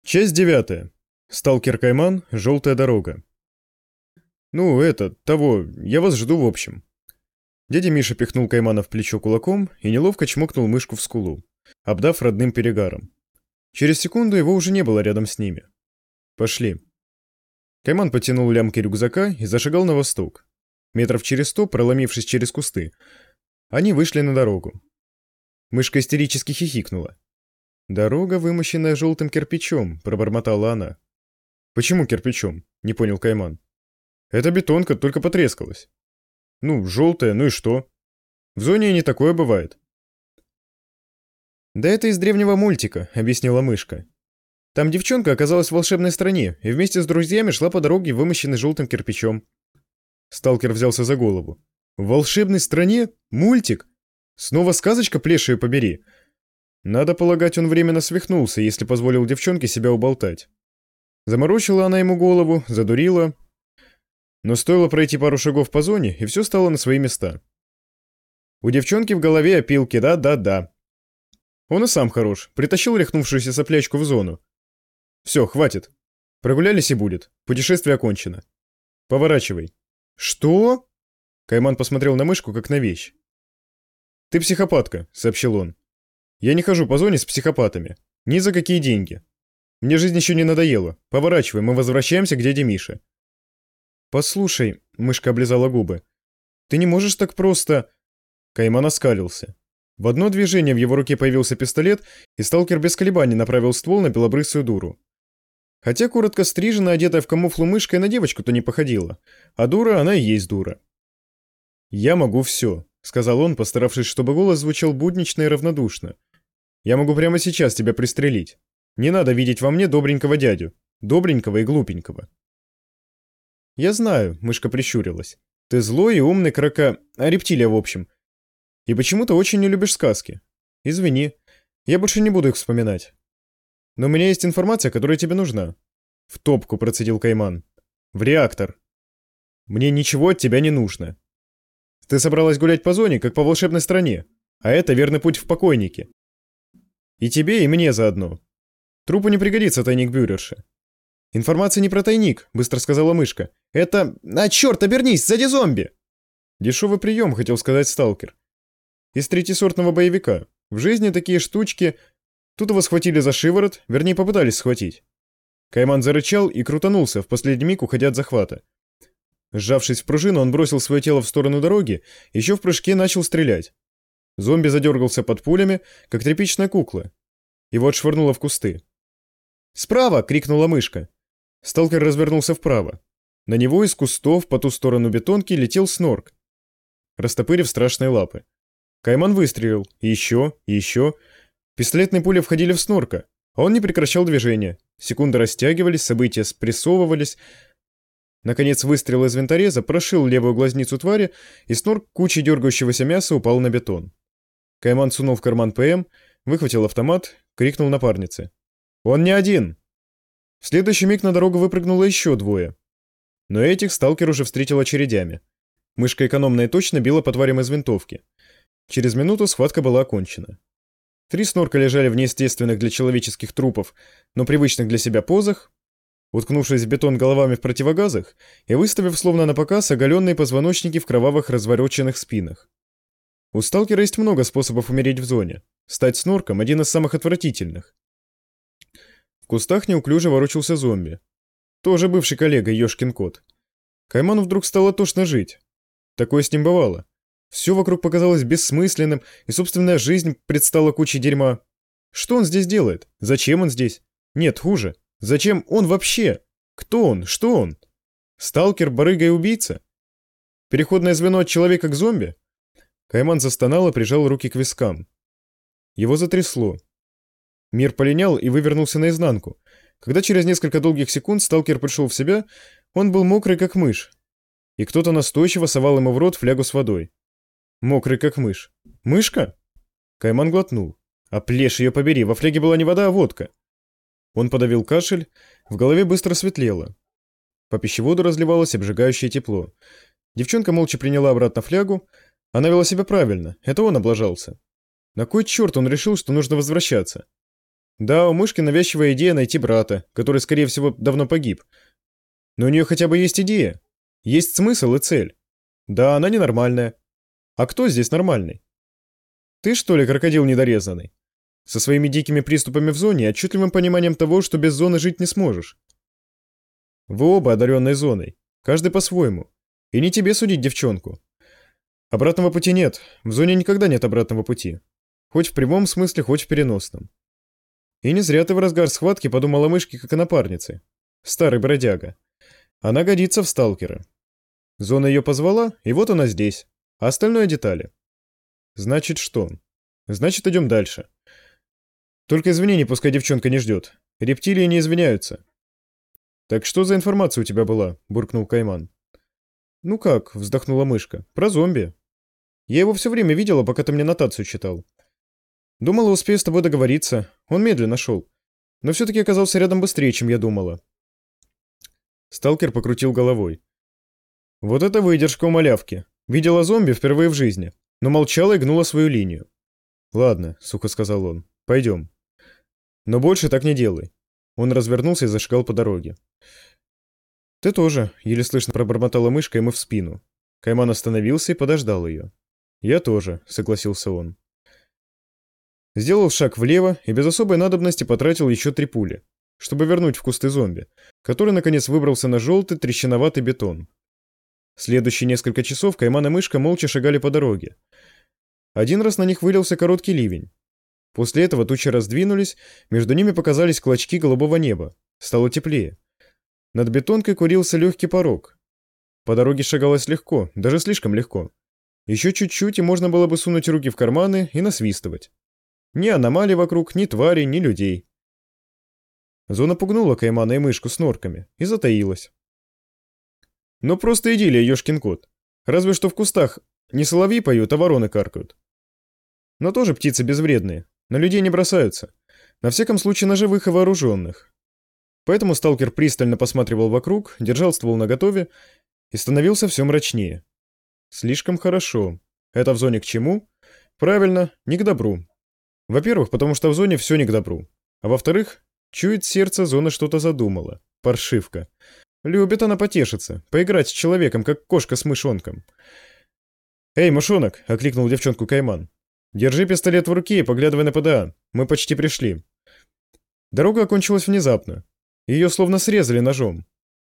Часть 9. Сталкер Кайман. Желтая дорога. Я вас жду в общем. Дядя Миша пихнул Каймана в плечо кулаком и неловко чмокнул мышку в скулу, обдав родным перегаром. Через секунду его уже не было рядом с ними. Пошли. Кайман потянул лямки рюкзака и зашагал на восток. Метров через 100, проломившись через кусты, они вышли на дорогу. Мышка истерически хихикнула. «Дорога, вымощенная желтым кирпичом», — пробормотала она. «Почему кирпичом?» — не понял Кайман. «Эта бетонка только потрескалась». Желтая, ну и что? В зоне и не такое бывает». «Да это из древнего мультика», — объяснила мышка. «Там девчонка оказалась в волшебной стране и вместе с друзьями шла по дороге, вымощенной желтым кирпичом». Сталкер взялся за голову. «В волшебной стране? Мультик? Снова сказочка, плешью побери?» Надо полагать, он временно свихнулся, если позволил девчонке себя уболтать. Заморочила она ему голову, задурила. Но стоило пройти пару шагов по зоне, и все стало на свои места. У девчонки в голове опилки, да. Он и сам хорош, притащил рехнувшуюся соплячку в зону. Все, хватит. Прогулялись и будет. Путешествие окончено. Поворачивай. Что? Кайман посмотрел на мышку, как на вещь. Ты психопатка, сообщил он. Я не хожу по зоне с психопатами. Ни за какие деньги. Мне жизнь еще не надоела. Поворачивай, мы возвращаемся к дяде Мише. Послушай, мышка облизала губы. Ты не можешь так просто... Кайман оскалился. В одно движение в его руке появился пистолет, и сталкер без колебаний направил ствол на белобрысую дуру. Хотя коротко стрижена, одетая в камуфлу мышка и на девочку-то не походила. А дура, она и есть дура. «Я могу все», — сказал он, постаравшись, чтобы голос звучал буднично и равнодушно. «Я могу прямо сейчас тебя пристрелить. Не надо видеть во мне добренького дядю. Добренького и глупенького». «Я знаю», — мышка прищурилась. «Ты злой и умный рептилия, в общем. И почему-то очень не любишь сказки. Извини, я больше не буду их вспоминать. Но у меня есть информация, которая тебе нужна». «В топку», — процедил Кайман. «В реактор. Мне ничего от тебя не нужно. Ты собралась гулять по зоне, как по волшебной стране, а это верный путь в покойники. И тебе, и мне заодно. Трупу не пригодится тайник бюрерши». «Информация не про тайник», — быстро сказала мышка. «Это... черт, обернись, сзади зомби!» «Дешевый прием», — хотел сказать сталкер. «Из третьесортного боевика. В жизни такие штучки... Тут его схватили за шиворот, вернее, попытались схватить». Кайман зарычал и крутанулся, в последний миг уходя от захвата. Сжавшись в пружину, он бросил свое тело в сторону дороги, еще в прыжке начал стрелять. Зомби задергался под пулями, как тряпичная кукла. Его отшвырнуло в кусты. «Справа!» — крикнула мышка. Сталкер развернулся вправо. На него из кустов по ту сторону бетонки летел снорк, растопырив страшные лапы. Кайман выстрелил. И еще. Пистолетные пули входили в снорка, а он не прекращал движения. Секунды растягивались, события спрессовывались. Наконец выстрел из винтореза прошил левую глазницу твари, и снорк кучей дергающегося мяса упал на бетон. Кайман сунул в карман ПМ, выхватил автомат, крикнул напарнице. «Он не один!» В следующий миг на дорогу выпрыгнуло еще двое. Но этих сталкер уже встретил очередями. Мышка экономно и точно била по тварям из винтовки. Через минуту схватка была окончена. 3 снорка лежали в неестественных для человеческих трупов, но привычных для себя позах, уткнувшись в бетон головами в противогазах и выставив словно на показ оголенные позвоночники в кровавых развороченных спинах. У сталкера есть много способов умереть в зоне. Стать снорком — один из самых отвратительных. В кустах неуклюже ворочался зомби. Тоже бывший коллега, ёшкин кот. Кайману вдруг стало тошно жить. Такое с ним бывало. Все вокруг показалось бессмысленным, и собственная жизнь предстала кучей дерьма. Что он здесь делает? Зачем он здесь? Нет, хуже. Зачем он вообще? Кто он? Что он? Сталкер, барыга и убийца? Переходное звено от человека к зомби? Кайман застонал и прижал руки к вискам. Его затрясло. Мир полинял и вывернулся наизнанку. Когда через несколько долгих секунд сталкер пришел в себя, он был мокрый, как мышь. И кто-то настойчиво совал ему в рот флягу с водой. Мокрый, как мышь. Мышка? Кайман глотнул. А плешь ее побери, во фляге была не вода, а водка. Он подавил кашель, в голове быстро светлело. По пищеводу разливалось обжигающее тепло. Девчонка молча приняла обратно флягу. Она вела себя правильно, это он облажался. На кой черт он решил, что нужно возвращаться? Да, у мышки навязчивая идея найти брата, который, скорее всего, давно погиб. Но у нее хотя бы есть идея. Есть смысл и цель. Да, она ненормальная. А кто здесь нормальный? Ты, что ли, крокодил недорезанный? Со своими дикими приступами в зоне и отчетливым пониманием того, что без зоны жить не сможешь. Вы оба одаренной зоной. Каждый по-своему. И не тебе судить девчонку. Обратного пути нет. В зоне никогда нет обратного пути. Хоть в прямом смысле, хоть в переносном. И не зря ты в разгар схватки подумала о мышке как о напарнице. Старый бродяга. Она годится в сталкера. Зона ее позвала, и вот она здесь. А остальное детали. Значит, что? Значит, идем дальше. Только извинений пускай девчонка не ждет. Рептилии не извиняются. Так что за информация у тебя была? Буркнул Кайман. Ну как, вздохнула мышка. Про зомби. Я его все время видела, пока ты мне нотацию читал. Думала, успею с тобой договориться. Он медленно шел. Но все-таки оказался рядом быстрее, чем я думала. Сталкер покрутил головой. Вот это выдержка у малявки. Видела зомби впервые в жизни, но молчала и гнула свою линию. Ладно, сухо сказал он. Пойдем. Но больше так не делай. Он развернулся и зашагал по дороге. Ты тоже, еле слышно пробормотала мышка ему в спину. Кайман остановился и подождал ее. Я тоже, согласился он. Сделал шаг влево и без особой надобности потратил еще 3 пули, чтобы вернуть в кусты зомби, который наконец выбрался на желтый трещиноватый бетон. Следующие несколько часов Кайман и мышка молча шагали по дороге. Один раз на них вылился короткий ливень. После этого тучи раздвинулись, между ними показались клочки голубого неба. Стало теплее. Над бетонкой курился легкий порог. По дороге шагалось легко, даже слишком легко. Еще чуть-чуть, и можно было бы сунуть руки в карманы и насвистывать. Ни аномалий вокруг, ни тварей, ни людей. Зона пугнула Каймана и мышку с норками и затаилась. Но просто идиллия, ёшкин кот. Разве что в кустах не соловьи поют, а вороны каркают. Но тоже птицы безвредные, на людей не бросаются. На всяком случае на живых и вооруженных. Поэтому сталкер пристально посматривал вокруг, держал ствол наготове и становился все мрачнее. Слишком хорошо. Это в зоне к чему? Правильно, не к добру. Во-первых, потому что в зоне все не к добру. А во-вторых, чует сердце, зона что-то задумала. Паршивка. Любит она потешиться, поиграть с человеком, как кошка с мышонком. «Эй, мышонок!» — окликнул девчонку Кайман. «Держи пистолет в руке и поглядывай на ПДА. Мы почти пришли». Дорога окончилась внезапно. Ее словно срезали ножом.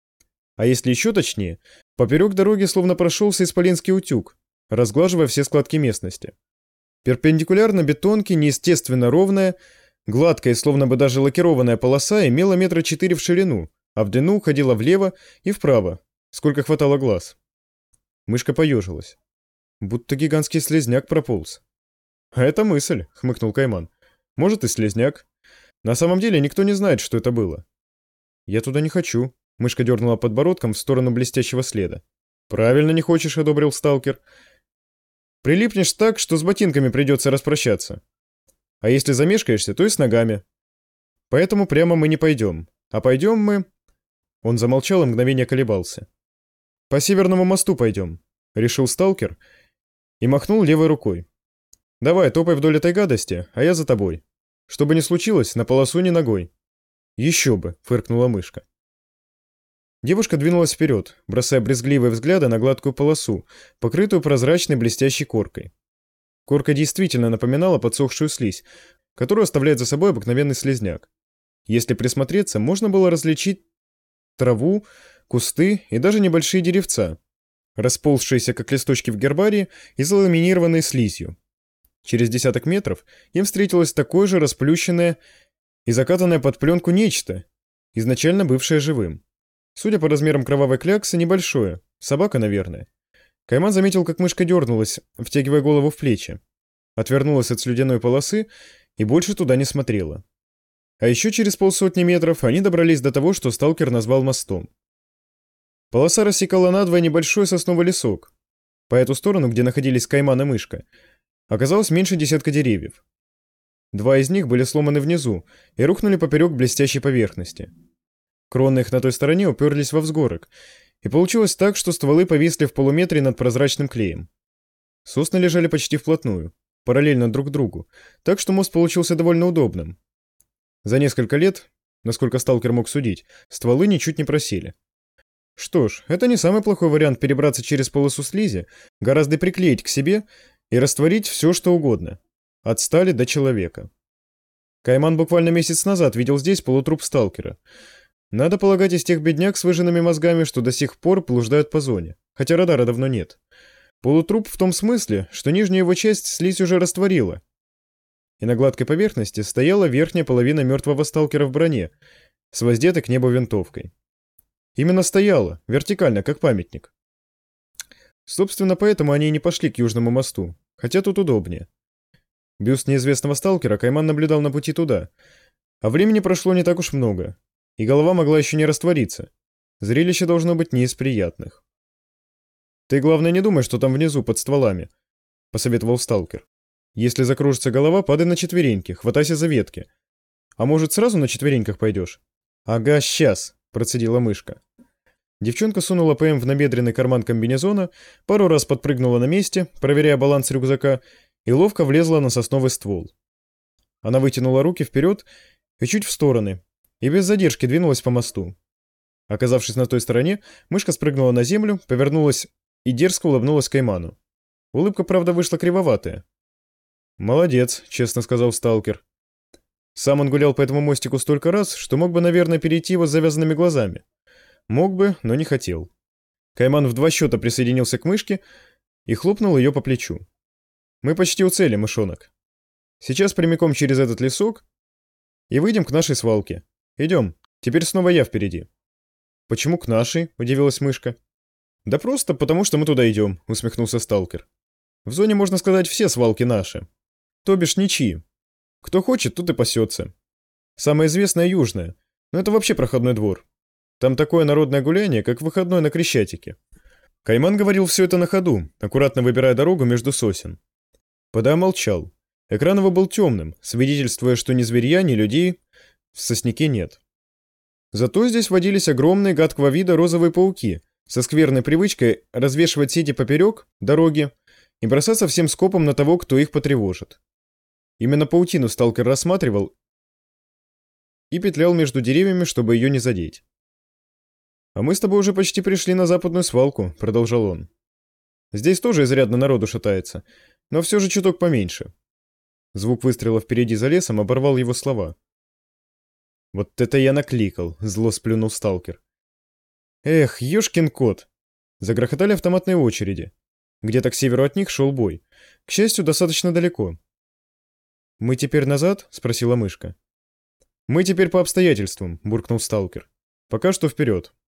А если еще точнее, поперек дороги словно прошелся исполинский утюг, разглаживая все складки местности. Перпендикулярно бетонке неестественно ровная, гладкая, словно бы даже лакированная полоса имела 4 метра в ширину, а в длину уходила влево и вправо, сколько хватало глаз. Мышка поежилась. Будто гигантский слизняк прополз. «А это мысль», — хмыкнул Кайман. «Может, и слизняк. На самом деле никто не знает, что это было». «Я туда не хочу», — мышка дернула подбородком в сторону блестящего следа. «Правильно не хочешь», — одобрил сталкер. «Прилипнешь так, что с ботинками придется распрощаться. А если замешкаешься, то и с ногами. Поэтому прямо мы не пойдем. А пойдем мы...» Он замолчал и мгновение колебался. «По Северному мосту пойдем», — решил сталкер и махнул левой рукой. «Давай, топай вдоль этой гадости, а я за тобой. Что бы ни случилось, на полосу ни ногой». «Еще бы», — фыркнула мышка. Девушка двинулась вперед, бросая брезгливые взгляды на гладкую полосу, покрытую прозрачной блестящей коркой. Корка действительно напоминала подсохшую слизь, которую оставляет за собой обыкновенный слизняк. Если присмотреться, можно было различить траву, кусты и даже небольшие деревца, расползшиеся как листочки в гербарии и заламинированные слизью. Через десяток метров им встретилось такое же расплющенное и закатанное под пленку нечто, изначально бывшее живым. Судя по размерам кровавой кляксы, небольшое, собака, наверное. Кайман заметил, как мышка дернулась, втягивая голову в плечи, отвернулась от слюдяной полосы и больше туда не смотрела. А еще через 50 метров они добрались до того, что сталкер назвал мостом. Полоса рассекала надвое небольшой сосновый лесок. По эту сторону, где находились Кайман и мышка, оказалось меньше десятка деревьев. 2 из них были сломаны внизу и рухнули поперек блестящей поверхности. Кроны их на той стороне уперлись во взгорок, и получилось так, что стволы повисли в полуметре над прозрачным клеем. Сосны лежали почти вплотную, параллельно друг другу, так что мост получился довольно удобным. За несколько лет, насколько сталкер мог судить, стволы ничуть не просели. Что ж, это не самый плохой вариант перебраться через полосу слизи, гораздо приклеить к себе и растворить все, что угодно. От стали до человека. Кайман буквально месяц назад видел здесь полутруп сталкера. Надо полагать, из тех бедняк с выжженными мозгами, что до сих пор блуждают по зоне, хотя радара давно нет. Полутруп в том смысле, что нижнюю его часть слизь уже растворила, и на гладкой поверхности стояла верхняя половина мертвого сталкера в броне, с воздетой к небу винтовкой. Именно стояла, вертикально, как памятник. Собственно, поэтому они и не пошли к Южному мосту, хотя тут удобнее. Бюст неизвестного сталкера Кайман наблюдал на пути туда, а времени прошло не так уж много, и голова могла еще не раствориться. Зрелище должно быть не из приятных. «Ты, главное, не думай, что там внизу, под стволами», — посоветовал сталкер. «Если закружится голова, падай на четвереньки, хватайся за ветки. А может, сразу на четвереньках пойдешь?» «Ага, сейчас», — процедила мышка. Девчонка сунула ПМ в набедренный карман комбинезона, пару раз подпрыгнула на месте, проверяя баланс рюкзака, и ловко влезла на сосновый ствол. Она вытянула руки вперед и чуть в стороны, и без задержки двинулась по мосту. Оказавшись на той стороне, мышка спрыгнула на землю, повернулась и дерзко улыбнулась Кайману. Улыбка, правда, вышла кривоватая. «Молодец», — честно сказал сталкер. Сам он гулял по этому мостику столько раз, что мог бы, наверное, перейти его с завязанными глазами. Мог бы, но не хотел. Кайман в 2 счета присоединился к мышке и хлопнул ее по плечу. «Мы почти у цели, мышонок. Сейчас прямиком через этот лесок и выйдем к нашей свалке. Идем, теперь снова я впереди». «Почему к нашей?» — удивилась мышка. «Да просто потому, что мы туда идем», — усмехнулся сталкер. «В зоне, можно сказать, все свалки наши. То бишь ничьи. Кто хочет, тут и пасется. Самая известная южная, но это вообще проходной двор. Там такое народное гуляние, как выходной на Крещатике». Кайман говорил все это на ходу, аккуратно выбирая дорогу между сосен. ПДА молчал. Экран его был темным, свидетельствуя, что ни зверья, ни людей в сосняке нет. Зато здесь водились огромные гадкого вида розовые пауки со скверной привычкой развешивать сети поперек дороги и бросаться всем скопом на того, кто их потревожит. Именно паутину сталкер рассматривал и петлял между деревьями, чтобы ее не задеть. «А мы с тобой уже почти пришли на западную свалку», — продолжал он. «Здесь тоже изрядно народу шатается, но все же чуток поменьше». Звук выстрела впереди за лесом оборвал его слова. «Вот это я накликал», — зло сплюнул сталкер. «Эх, ёшкин кот!» Загрохотали автоматные очереди. Где-то к северу от них шел бой. К счастью, достаточно далеко. «Мы теперь назад?» — спросила мышка. «Мы теперь по обстоятельствам», — буркнул сталкер. «Пока что вперед».